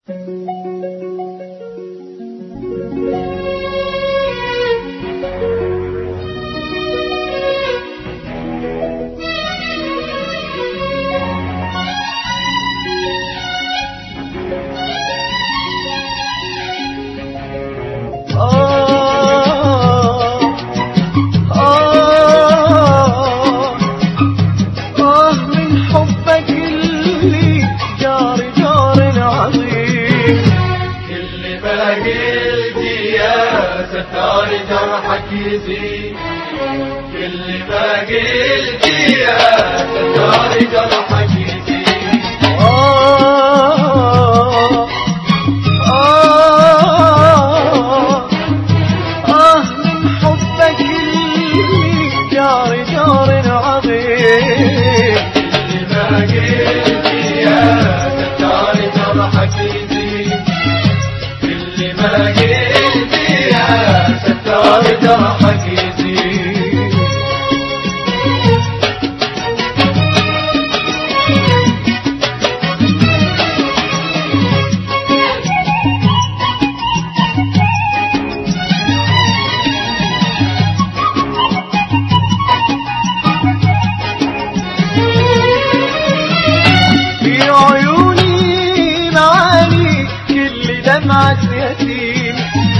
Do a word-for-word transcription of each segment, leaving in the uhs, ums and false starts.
ستار جرحك يزيد كل ما قلت يا ستار جرحك يزيد. آه آه آه من حبك اللي جار جار عظيم كل ما قلت يا ستار جرحك يزيد كل ما قلت ستار جرحك يزيد. في عيوني معاني كل دمعة يتيم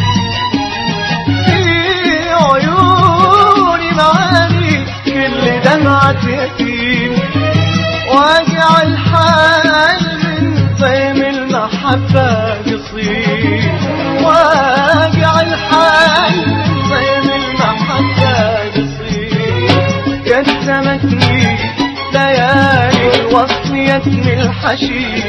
يتيم واقع الحال من طيم المحبة قصير واقع الحال من طيم المحبة قصير. قسمتني ليالي وصيتني الحشيم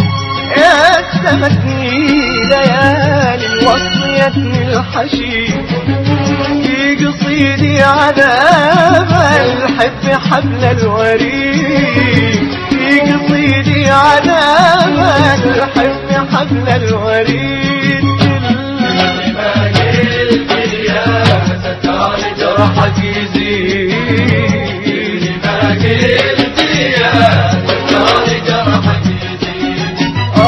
قسمتني ليالي وصيتني الحشيم. في قصيدي عذاب الحب حبل الوريد في قصيدي عذاب الحب حبل الوريد. كل ما قلت يا ستار جرحك يزيد كل ما قلت يا ستار جرحك يزيد.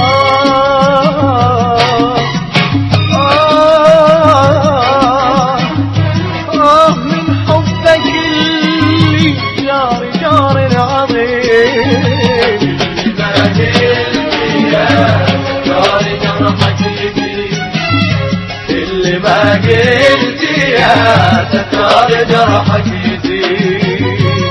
آه آه آه من حبك اللي جار جار عظيم كل ما قلت يا ستار جرحك يزيد كل ما قلت يا ستار جرحك يزيد.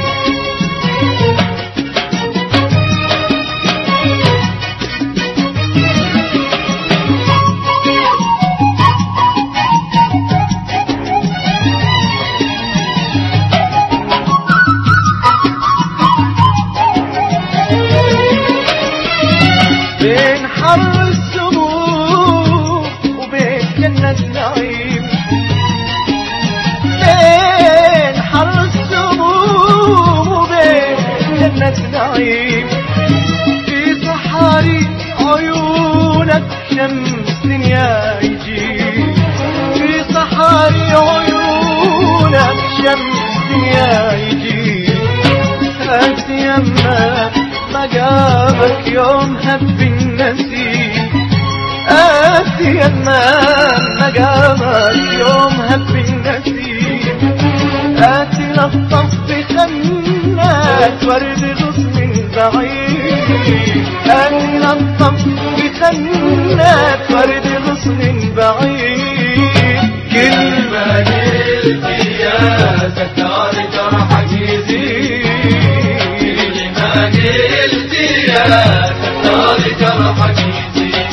بين حر السموم وبين جنة النعيم بين حر السموم وبين جنة النعيم. في صحاري عيونك شمس يا يجيب في صحاري عيونك شمس يا يجيب. هات يما مقامك يوم هب النسيم هات يما مقامك يوم هب النسيم. هات لطف بخنات ورد غصن بعيد هات لطف بخنات ورد غصن بعيد. كل ما قلت يا ستار جرحك يزيد كل ما قلت يا ستار جرحك يزيد.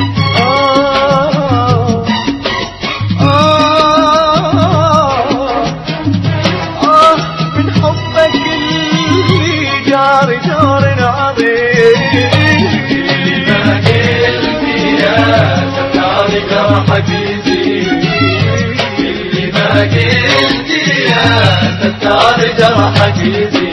آه آه آه من حبك اللي جار جار عظيم كل ما قلت يا ستار جرحك يزيد كل ما قلت يا ستار جرحك يزيد.